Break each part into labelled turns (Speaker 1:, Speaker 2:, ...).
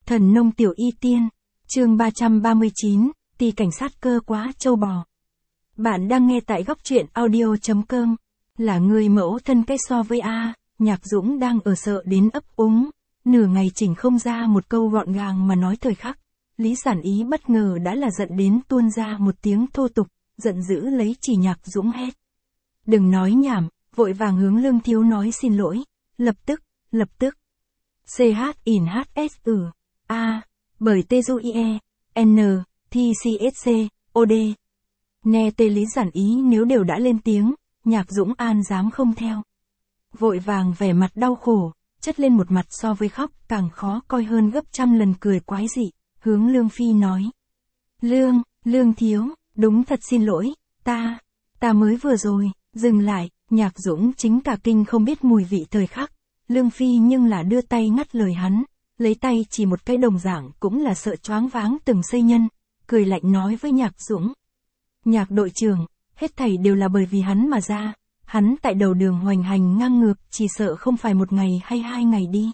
Speaker 1: Thần nông tiểu y tiên, chương 339, Ty cảnh sát cơ quá trâu bò. Bạn đang nghe tại góc truyện audio.com, là người mẫu thân cách so với A, Nhạc Dũng đang ở sợ đến ấp úng, nửa ngày chỉnh không ra một câu gọn gàng mà nói thời khắc. Lý Sản Ý bất ngờ đã là giận đến tuôn ra một tiếng thô tục, giận dữ lấy chỉ Nhạc Dũng hét. Đừng nói nhảm, vội vàng hướng Lương Thiếu nói xin lỗi, lập tức. CHINHS A, bởi TUIE, N, TCSC, OD. Nghe tê Lý Sản Ý nếu đều đã lên tiếng, Nhạc Dũng an dám không theo. Vội vàng vẻ mặt đau khổ, chất lên một mặt so với khóc càng khó coi hơn gấp trăm lần cười quái dị, hướng Lương Phi nói. Lương Thiếu, đúng thật xin lỗi, ta mới vừa rồi, dừng lại, Nhạc Dũng chính cả kinh không biết mùi vị thời khắc. Lương Phi nhưng là đưa tay ngắt lời hắn, lấy tay chỉ một cái đồng dạng cũng là sợ choáng váng từng xây nhân, cười lạnh nói với Nhạc Dũng. Nhạc đội trưởng, hết thảy đều là bởi vì hắn mà ra, hắn tại đầu đường hoành hành ngang ngược chỉ sợ không phải một ngày hay 2 ngày đi.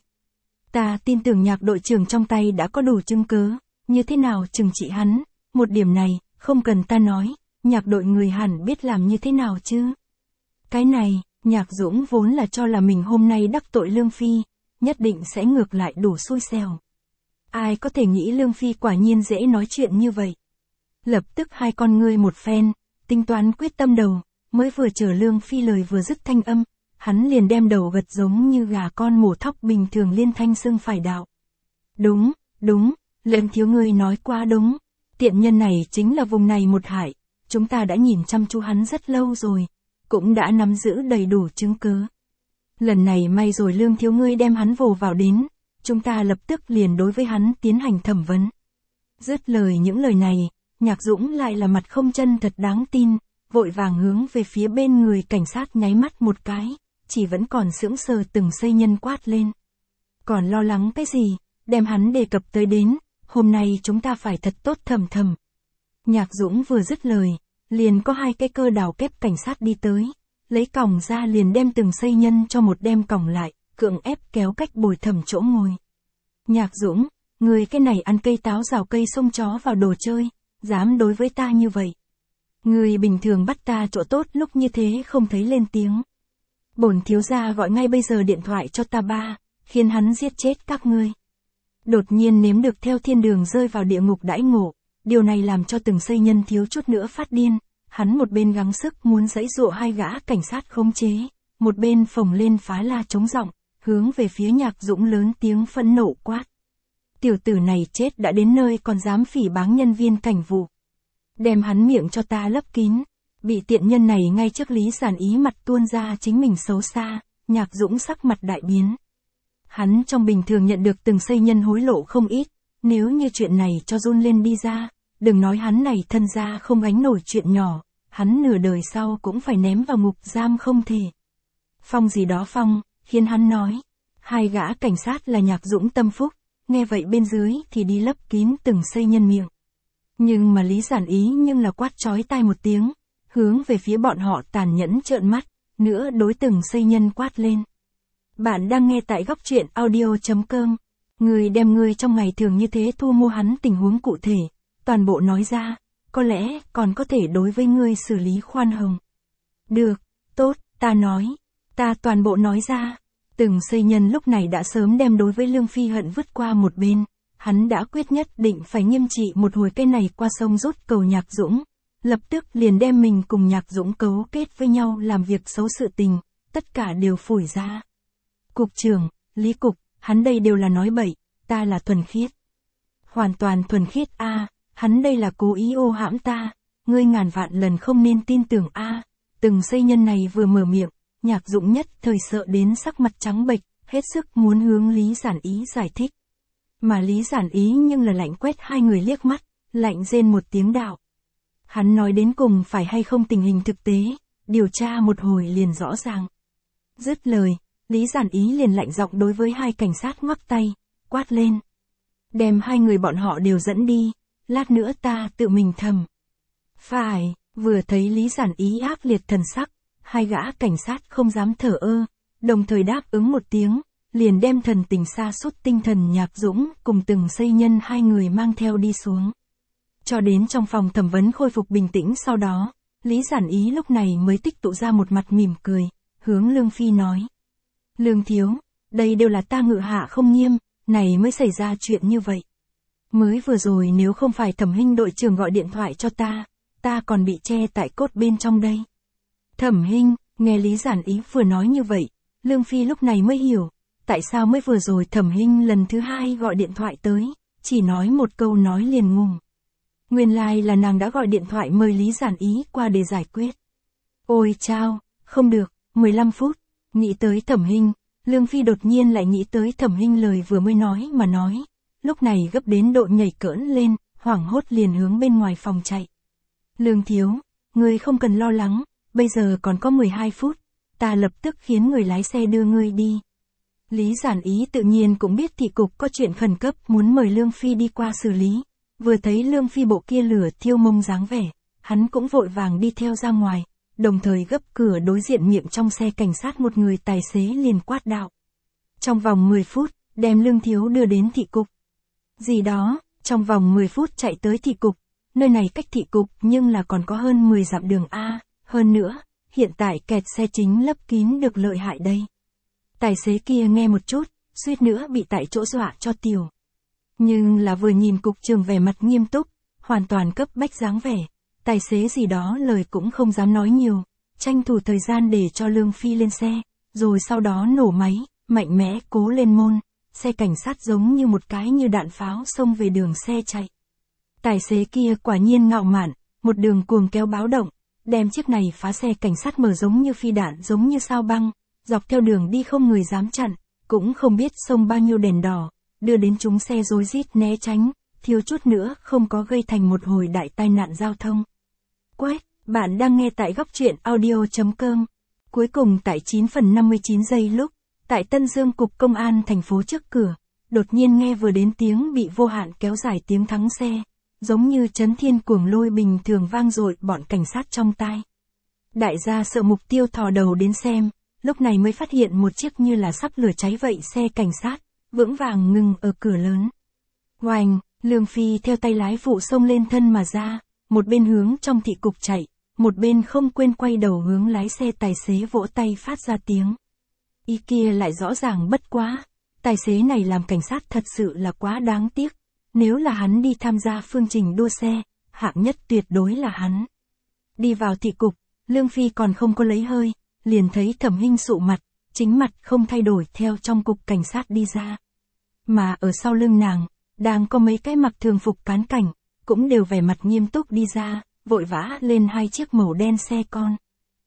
Speaker 1: Ta tin tưởng Nhạc đội trưởng trong tay đã có đủ chứng cớ, như thế nào trừng trị hắn, một điểm này, không cần ta nói, Nhạc đội người hẳn biết làm như thế nào chứ. Cái này, Nhạc Dũng vốn là cho là mình hôm nay đắc tội Lương Phi, nhất định sẽ ngược lại đủ xui xẻo. Ai có thể nghĩ Lương Phi quả nhiên dễ nói chuyện như vậy. Lập tức hai con ngươi một phen, tính toán quyết tâm đầu, mới vừa chờ Lương Phi lời vừa dứt thanh âm, hắn liền đem đầu gật giống như gà con mổ thóc bình thường liên thanh xưng phải đạo. Đúng, Lương Thiếu ngươi nói quá đúng, tiện nhân này chính là vùng này một hại, chúng ta đã nhìn chăm chú hắn rất lâu rồi. Cũng đã nắm giữ đầy đủ chứng cứ. Lần này may rồi Lương Thiếu ngươi đem hắn vồ vào đến, chúng ta lập tức liền đối với hắn tiến hành thẩm vấn. Dứt lời những lời này, Nhạc Dũng lại là mặt không chân thật đáng tin, vội vàng hướng về phía bên người cảnh sát nháy mắt một cái, chỉ vẫn còn sững sờ từng xây nhân quát lên. Còn lo lắng cái gì, đem hắn đề cập tới đến, hôm nay chúng ta phải thật tốt thẩm. Nhạc Dũng vừa dứt lời, liền có 2 cái cơ đào kép cảnh sát đi tới, lấy còng ra liền đem từng xây nhân cho một đem còng lại, cưỡng ép kéo cách bồi thẩm chỗ ngồi. Nhạc Dũng, người cái này ăn cây táo rào cây xông chó vào đồ chơi, dám đối với ta như vậy. Người bình thường bắt ta chỗ tốt lúc như thế không thấy lên tiếng. Bổn thiếu gia gọi ngay bây giờ điện thoại cho ta ba, khiến hắn giết chết các ngươi. Đột nhiên nếm được theo thiên đường rơi vào địa ngục đãi ngộ. Điều này làm cho từng xây nhân thiếu chút nữa phát điên, hắn một bên gắng sức muốn giãy giụa 2 gã cảnh sát khống chế, một bên phồng lên phá la chống giọng, hướng về phía Nhạc Dũng lớn tiếng phẫn nộ quát. Tiểu tử này chết đã đến nơi còn dám phỉ báng nhân viên cảnh vụ. Đem hắn miệng cho ta lấp kín, bị tiện nhân này ngay trước Lý Sản Ý mặt tuôn ra chính mình xấu xa, Nhạc Dũng sắc mặt đại biến. Hắn trong bình thường nhận được từng xây nhân hối lộ không ít, nếu như chuyện này cho run lên đi ra, đừng nói hắn này thân ra không gánh nổi chuyện nhỏ, hắn nửa đời sau cũng phải ném vào ngục giam không thể. Phong gì đó phong, khiến hắn nói. 2 gã cảnh sát là Nhạc Dũng tâm phúc, nghe vậy bên dưới thì đi lấp kín từng xây nhân miệng. Nhưng mà Lý Sản Ý nhưng là quát chói tai một tiếng, hướng về phía bọn họ tàn nhẫn trợn mắt, nữa đối từng xây nhân quát lên. Bạn đang nghe tại góc truyện audio.com. Người đem người trong ngày thường như thế thu mua hắn tình huống cụ thể, toàn bộ nói ra, có lẽ còn có thể đối với ngươi xử lý khoan hồng. Được, tốt, ta nói, ta toàn bộ nói ra. Từng xây nhân lúc này đã sớm đem đối với Lương Phi hận vứt qua một bên, hắn đã quyết nhất định phải nghiêm trị một hồi cây này qua sông rút cầu Nhạc Dũng, lập tức liền đem mình cùng Nhạc Dũng cấu kết với nhau làm việc xấu sự tình, tất cả đều phủi ra. Cục trưởng, Lý Cục, hắn đây đều là nói bậy, ta là thuần khiết. Hoàn toàn thuần khiết a, hắn đây là cố ý ô hãm ta, ngươi ngàn vạn lần không nên tin tưởng a. Từng xây nhân này vừa mở miệng, Nhạc Dũng nhất thời sợ đến sắc mặt trắng bệch, hết sức muốn hướng Lý Sản Ý giải thích. Mà Lý Sản Ý nhưng là lạnh quét 2 người liếc mắt, lạnh rên một tiếng đạo. Hắn nói đến cùng phải hay không tình hình thực tế, điều tra một hồi liền rõ ràng. Dứt lời, Lý Sản Ý liền lạnh giọng đối với 2 cảnh sát ngoắc tay, quát lên. Đem 2 người bọn họ đều dẫn đi, lát nữa ta tự mình thẩm. Phải, vừa thấy Lý Sản Ý ác liệt thần sắc, 2 gã cảnh sát không dám thở ơ, đồng thời đáp ứng một tiếng, liền đem thần tình sa sút tinh thần Nhạc Dũng cùng từng xây nhân hai người mang theo đi xuống. Cho đến trong phòng thẩm vấn khôi phục bình tĩnh sau đó, Lý Giản Ý lúc này mới tích tụ ra một mặt mỉm cười, hướng Lương Phi nói. Lương thiếu, đây đều là ta ngự hạ không nghiêm, này mới xảy ra chuyện như vậy. Mới vừa rồi nếu không phải Thẩm Hinh đội trưởng gọi điện thoại cho ta còn bị che tại cốt bên trong đây. Thẩm Hinh, nghe Lý Giản Ý vừa nói như vậy, Lương Phi lúc này mới hiểu, tại sao mới vừa rồi Thẩm Hinh lần thứ hai gọi điện thoại tới, chỉ nói một câu nói liền ngùng. Nguyên lai là nàng đã gọi điện thoại mời Lý Giản Ý qua để giải quyết. Ôi chao, không được, 15 phút, nghĩ tới Thẩm Hinh, Lương Phi đột nhiên lại nghĩ tới Thẩm Hinh lời vừa mới nói mà nói, lúc này gấp đến độ nhảy cỡn lên, hoảng hốt liền hướng bên ngoài phòng chạy. Lương thiếu, ngươi không cần lo lắng, bây giờ còn có 12 phút, ta lập tức khiến người lái xe đưa ngươi đi. Lý Giản Ý tự nhiên cũng biết thị cục có chuyện khẩn cấp muốn mời Lương Phi đi qua xử lý, vừa thấy Lương Phi bộ kia lửa thiêu mông dáng vẻ, hắn cũng vội vàng đi theo ra ngoài, đồng thời gấp cửa đối diện miệng trong xe cảnh sát một người tài xế liền quát đạo. Trong vòng 10 phút, đem Lương thiếu đưa đến thị cục. Gì đó, trong vòng 10 phút chạy tới thị cục, nơi này cách thị cục nhưng là còn có hơn 10 dặm đường A, hơn nữa, hiện tại kẹt xe chính lấp kín được lợi hại đây. Tài xế kia nghe một chút, suýt nữa bị tại chỗ dọa cho tiểu. Nhưng là vừa nhìn cục trưởng vẻ mặt nghiêm túc, hoàn toàn cấp bách dáng vẻ, tài xế gì đó lời cũng không dám nói nhiều, tranh thủ thời gian để cho Lương Phi lên xe, rồi sau đó nổ máy, mạnh mẽ cố lên môn, xe cảnh sát giống như một cái như đạn pháo xông về đường xe chạy. Tài xế kia quả nhiên ngạo mạn, một đường cuồng kéo báo động, đem chiếc này phá xe cảnh sát mở giống như phi đạn giống như sao băng, dọc theo đường đi không người dám chặn, cũng không biết xông bao nhiêu đèn đỏ, đưa đến chúng xe rối rít né tránh, thiếu chút nữa không có gây thành một hồi đại tai nạn giao thông. Quét, bạn đang nghe tại góc truyện audio.com. Cuối cùng tại 9 phần 59 giây lúc, tại Tân Dương Cục Công an thành phố trước cửa, đột nhiên nghe vừa đến tiếng bị vô hạn kéo dài tiếng thắng xe, giống như chấn thiên cuồng lôi bình thường vang dội bọn cảnh sát trong tai. Đại gia sợ mục tiêu thò đầu đến xem, lúc này mới phát hiện một chiếc như là sắp lửa cháy vậy xe cảnh sát, vững vàng ngừng ở cửa lớn. Oanh, Lương Phi theo tay lái phụ xông lên thân mà ra, một bên hướng trong thị cục chạy, một bên không quên quay đầu hướng lái xe tài xế vỗ tay phát ra tiếng. Ý kia lại rõ ràng bất quá, tài xế này làm cảnh sát thật sự là quá đáng tiếc, nếu là hắn đi tham gia phương trình đua xe, hạng nhất tuyệt đối là hắn. Đi vào thị cục, Lương Phi còn không có lấy hơi, liền thấy Thẩm Hinh sụ mặt, chính mặt không thay đổi theo trong cục cảnh sát đi ra. Mà ở sau lưng nàng, đang có mấy cái mặc thường phục cán cảnh, cũng đều vẻ mặt nghiêm túc đi ra, vội vã lên hai chiếc màu đen xe con.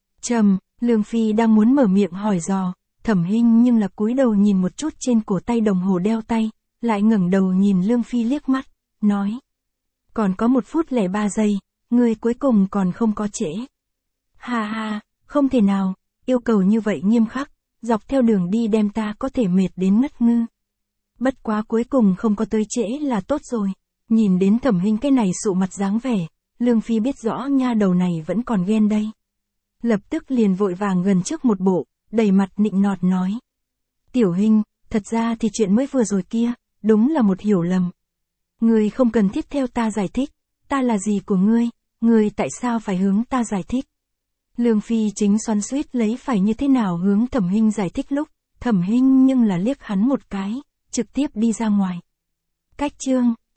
Speaker 1: Lương Phi đang muốn mở miệng hỏi dò, Thẩm Hinh nhưng là cúi đầu nhìn một chút trên cổ tay đồng hồ đeo tay, lại ngẩng đầu nhìn Lương Phi liếc mắt, nói. Còn có 1 phút 03 giây, người cuối cùng còn không có trễ. Ha ha, không thể nào, yêu cầu như vậy nghiêm khắc, dọc theo đường đi đem ta có thể mệt đến ngất ngư. Bất quá cuối cùng không có tới trễ là tốt rồi. Nhìn đến Thẩm Hinh cái này sụ mặt dáng vẻ, Lương Phi biết rõ nha đầu này vẫn còn ghen đây. Lập tức liền vội vàng gần trước một bộ, đầy mặt nịnh nọt nói. Tiểu Hinh, thật ra thì chuyện mới vừa rồi kia, đúng là một hiểu lầm. Ngươi không cần thiết theo ta giải thích, ta là gì của ngươi tại sao phải hướng ta giải thích. Lương Phi chính xoắn xuýt lấy phải như thế nào hướng Thẩm Hinh giải thích lúc, Thẩm Hinh nhưng là liếc hắn một cái, trực tiếp đi ra ngoài. Cách chương